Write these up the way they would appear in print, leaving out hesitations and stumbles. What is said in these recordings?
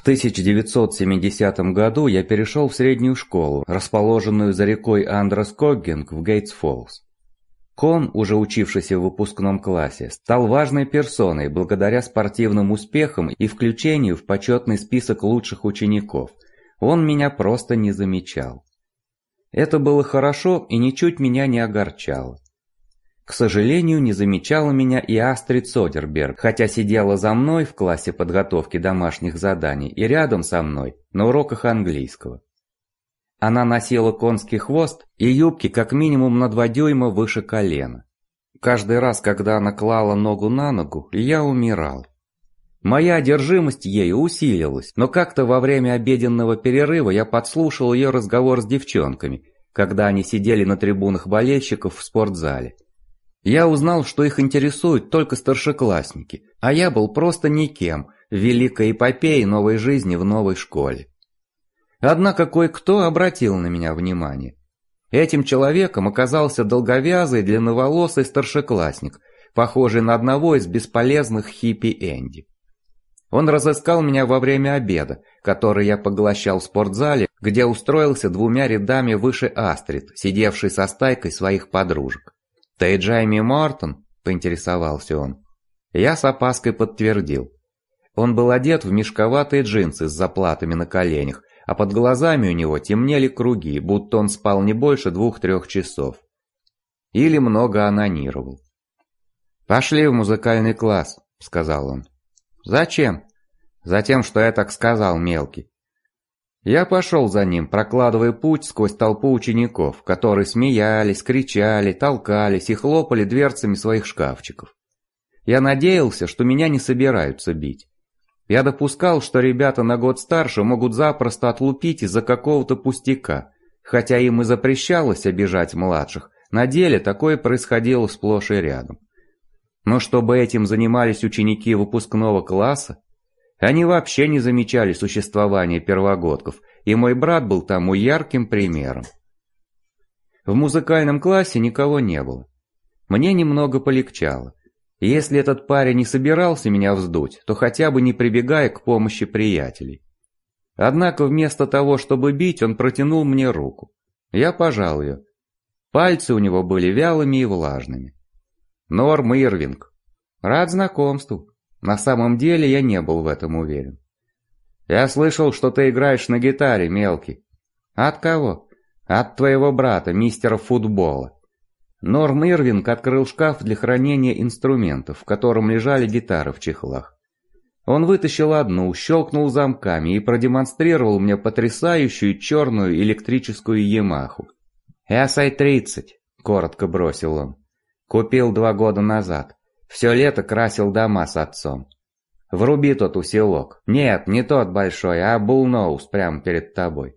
1970 году я перешел в среднюю школу, расположенную за рекой Андрескоггинг в Гейтс-Фоллс. Кон, уже учившийся в выпускном классе, стал важной персоной благодаря спортивным успехам и включению в почетный список лучших учеников. Он меня просто не замечал. Это было хорошо и ничуть меня не огорчало. К сожалению, не замечала меня и Астрид Содерберг, хотя сидела за мной в классе подготовки домашних заданий и рядом со мной на уроках английского. Она носила конский хвост и юбки как минимум на 2 дюйма выше колена. Каждый раз, когда она клала ногу на ногу, я умирал. Моя одержимость ею усилилась, но как-то во время обеденного перерыва я подслушал ее разговор с девчонками, когда они сидели на трибунах болельщиков в спортзале. Я узнал, что их интересуют только старшеклассники, а я был просто никем в великой эпопее новой жизни в новой школе. Однако кое-кто обратил на меня внимание. Этим человеком оказался долговязый длинноволосый старшеклассник, похожий на одного из бесполезных хиппи Энди. Он разыскал меня во время обеда, который я поглощал в спортзале, где устроился 2 рядами выше Астрид, сидевшей со стайкой своих подружек. «Ты Джейми Мортон?» – поинтересовался он. Я с опаской подтвердил. Он был одет в мешковатые джинсы с заплатами на коленях, а под глазами у него темнели круги, будто он спал не больше 2-3 часов. Или много онанировал. «Пошли в музыкальный класс», – сказал он. «Зачем?» «Затем, что я так сказал, мелкий». Я пошел за ним, прокладывая путь сквозь толпу учеников, которые смеялись, кричали, толкались и хлопали дверцами своих шкафчиков. Я надеялся, что меня не собираются бить. Я допускал, что ребята на год старше могут запросто отлупить из-за какого-то пустяка, хотя им и запрещалось обижать младших, на деле такое происходило сплошь и рядом. Но чтобы этим занимались ученики выпускного класса, они вообще не замечали существования первогодков, и мой брат был тому ярким примером. В музыкальном классе никого не было. Мне немного полегчало. Если этот парень не собирался меня вздуть, то хотя бы не прибегая к помощи приятелей. Однако вместо того, чтобы бить, он протянул мне руку. Я пожал ее. Пальцы у него были вялыми и влажными. «Норм Ирвинг. Рад знакомству». На самом деле я не был в этом уверен. «Я слышал, что ты играешь на гитаре, мелкий». «От кого?» «От твоего брата, мистера футбола». Норм Ирвинг открыл шкаф для хранения инструментов, в котором лежали гитары в чехлах. Он вытащил одну, щелкнул замками и продемонстрировал мне потрясающую черную электрическую Ямаху. «SI-30», — коротко бросил он. «Купил 2 года назад. Все лето красил дома с отцом. Вруби тот усилок. Нет, не тот большой, а булноус прямо перед тобой».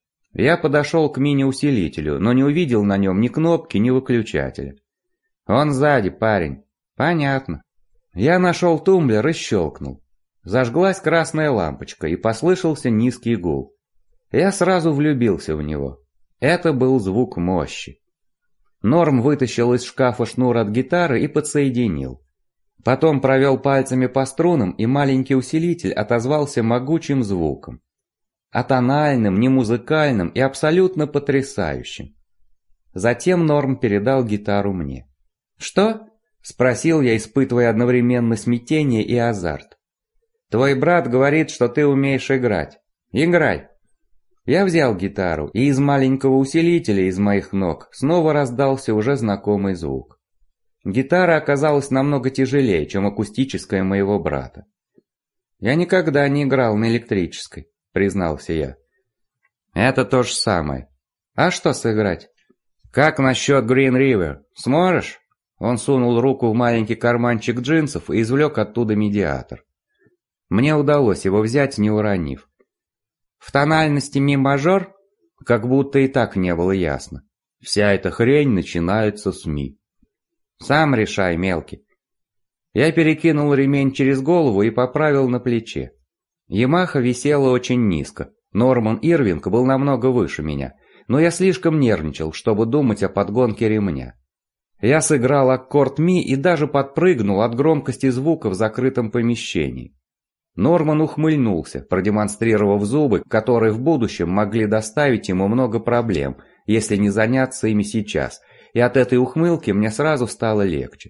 Я подошел к мини-усилителю, но не увидел на нем ни кнопки, ни выключателя. «Он сзади, парень». «Понятно». Я нашел тумблер и щелкнул. Зажглась красная лампочка, и послышался низкий гул. Я сразу влюбился в него. Это был звук мощи. Норм вытащил из шкафа шнур от гитары и подсоединил. Потом провел пальцами по струнам, и маленький усилитель отозвался могучим звуком. Атональным, немузыкальным и абсолютно потрясающим. Затем Норм передал гитару мне. «Что?» – спросил я, испытывая одновременно смятение и азарт. «Твой брат говорит, что ты умеешь играть. Играй!» Я взял гитару, и из маленького усилителя из моих ног снова раздался уже знакомый звук. Гитара оказалась намного тяжелее, чем акустическая моего брата. «Я никогда не играл на электрической», — признался я. «Это то же самое. А что сыграть?» «Как насчет Green River? Сможешь?» Он сунул руку в маленький карманчик джинсов и извлек оттуда медиатор. Мне удалось его взять, не уронив. В тональности ми-мажор? Как будто и так не было ясно. Вся эта хрень начинается с ми. Сам решай, мелкий. Я перекинул ремень через голову и поправил на плече. Ямаха висела очень низко. Норман Ирвинг был намного выше меня, но я слишком нервничал, чтобы думать о подгонке ремня. Я сыграл аккорд ми и даже подпрыгнул от громкости звука в закрытом помещении. Норман ухмыльнулся, продемонстрировав зубы, которые в будущем могли доставить ему много проблем, если не заняться ими сейчас, и от этой ухмылки мне сразу стало легче.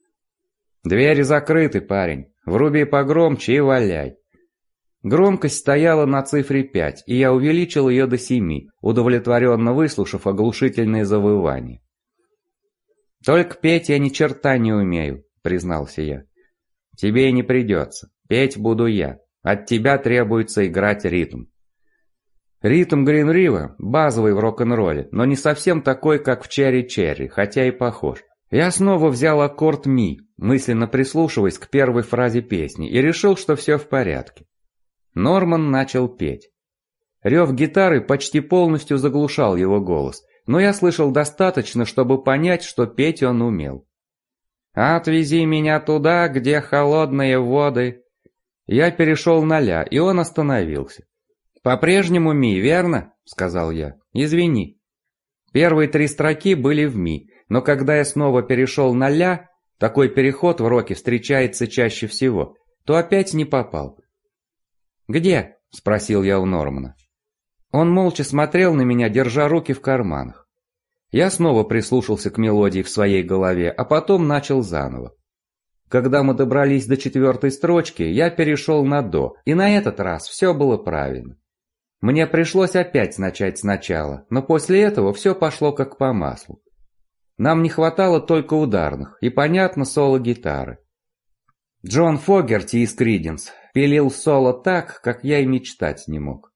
«Двери закрыты, парень. Вруби погромче и валяй». Громкость стояла на цифре 5, и я увеличил ее до 7, удовлетворенно выслушав оглушительные завывания. «Только петь я ни черта не умею», — признался я. «Тебе и не придется. Петь буду я. От тебя требуется играть ритм». Ритм Грин-Рива базовый в рок-н-ролле, но не совсем такой, как в Черри-Черри, хотя и похож. Я снова взял аккорд ми, мысленно прислушиваясь к первой фразе песни, и решил, что все в порядке. Норман начал петь. Рев гитары почти полностью заглушал его голос, но я слышал достаточно, чтобы понять, что петь он умел. «Отвези меня туда, где холодные воды». Я перешел на ля, и он остановился. «По-прежнему ми, верно?» — сказал я. «Извини». Первые 3 строки были в ми, но когда я снова перешел на ля, такой переход в роке встречается чаще всего, то опять не попал. «Где?» — спросил я у Нормана. Он молча смотрел на меня, держа руки в карманах. Я снова прислушался к мелодии в своей голове, а потом начал заново. Когда мы добрались до 4-й строчки, я перешел на до, и на этот раз все было правильно. Мне пришлось опять начать сначала, но после этого все пошло как по маслу. Нам не хватало только ударных, и, понятно, соло гитары. Джон Фогерти из Криденс пилил соло так, как я и мечтать не мог.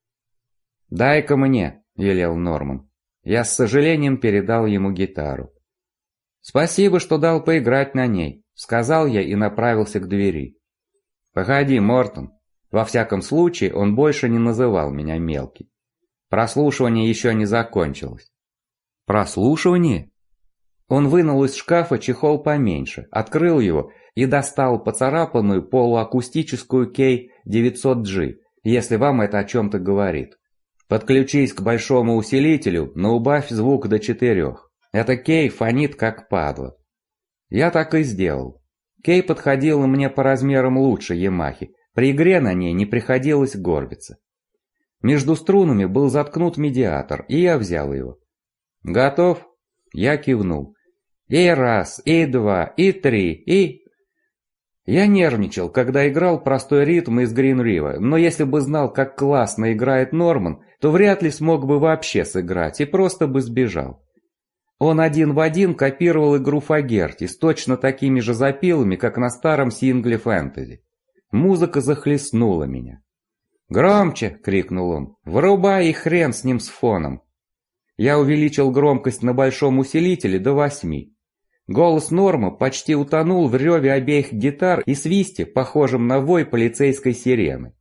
«Дай-ка мне», — велел Норман. Я с сожалением передал ему гитару. «Спасибо, что дал поиграть на ней», — сказал я и направился к двери. «Погоди, Мортон». Во всяком случае, он больше не называл меня мелкий. Прослушивание еще не закончилось. «Прослушивание?» Он вынул из шкафа чехол поменьше, открыл его и достал поцарапанную полуакустическую K900G, если вам это о чем-то говорит. Подключись к большому усилителю, но убавь звук до 4. Эта K фонит как падла. Я так и сделал. K подходила мне по размерам лучше Ямахи, при игре на ней не приходилось горбиться. Между струнами был заткнут медиатор, и я взял его. «Готов?» Я кивнул. «И 1, и 2, и 3, и...» Я нервничал, когда играл простой ритм из Грин-Рива, но если бы знал, как классно играет Норман, то вряд ли смог бы вообще сыграть и просто бы сбежал. Он 1 в 1 копировал игру Фогерти с точно такими же запилами, как на старом сингле «Фэнтези». Музыка захлестнула меня. «Громче!» — крикнул он. «Вырубай и хрен с ним с фоном!» Я увеличил громкость на большом усилителе до 8. Голос Норма почти утонул в реве обеих гитар и свисте, похожем на вой полицейской сирены.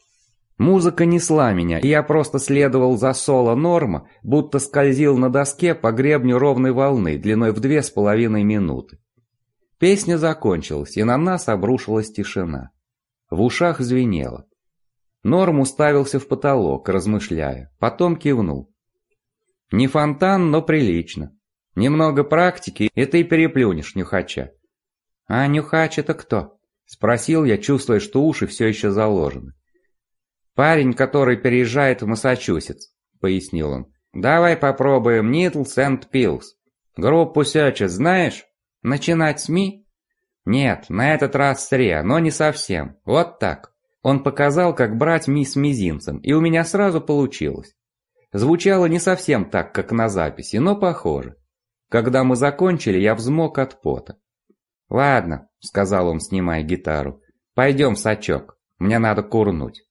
Музыка несла меня, и я просто следовал за соло Норма, будто скользил на доске по гребню ровной волны длиной в 2,5 минуты. Песня закончилась, и на нас обрушилась тишина. В ушах звенело. Норм уставился в потолок, размышляя, потом кивнул. «Не фонтан, но прилично. Немного практики, и ты переплюнешь нюхача». «А нюхач это кто?» — спросил я, чувствуя, что уши все еще заложены. «Парень, который переезжает в Массачусетс», — пояснил он. «Давай попробуем Needles and Pills. Группу Searchers знаешь? Начинать с ми?» «Нет, на этот раз с ре, но не совсем. Вот так». Он показал, как брать ми с мизинцем, и у меня сразу получилось. Звучало не совсем так, как на записи, но похоже. Когда мы закончили, я взмок от пота. «Ладно», — сказал он, снимая гитару, — «пойдем в сачок, мне надо курнуть».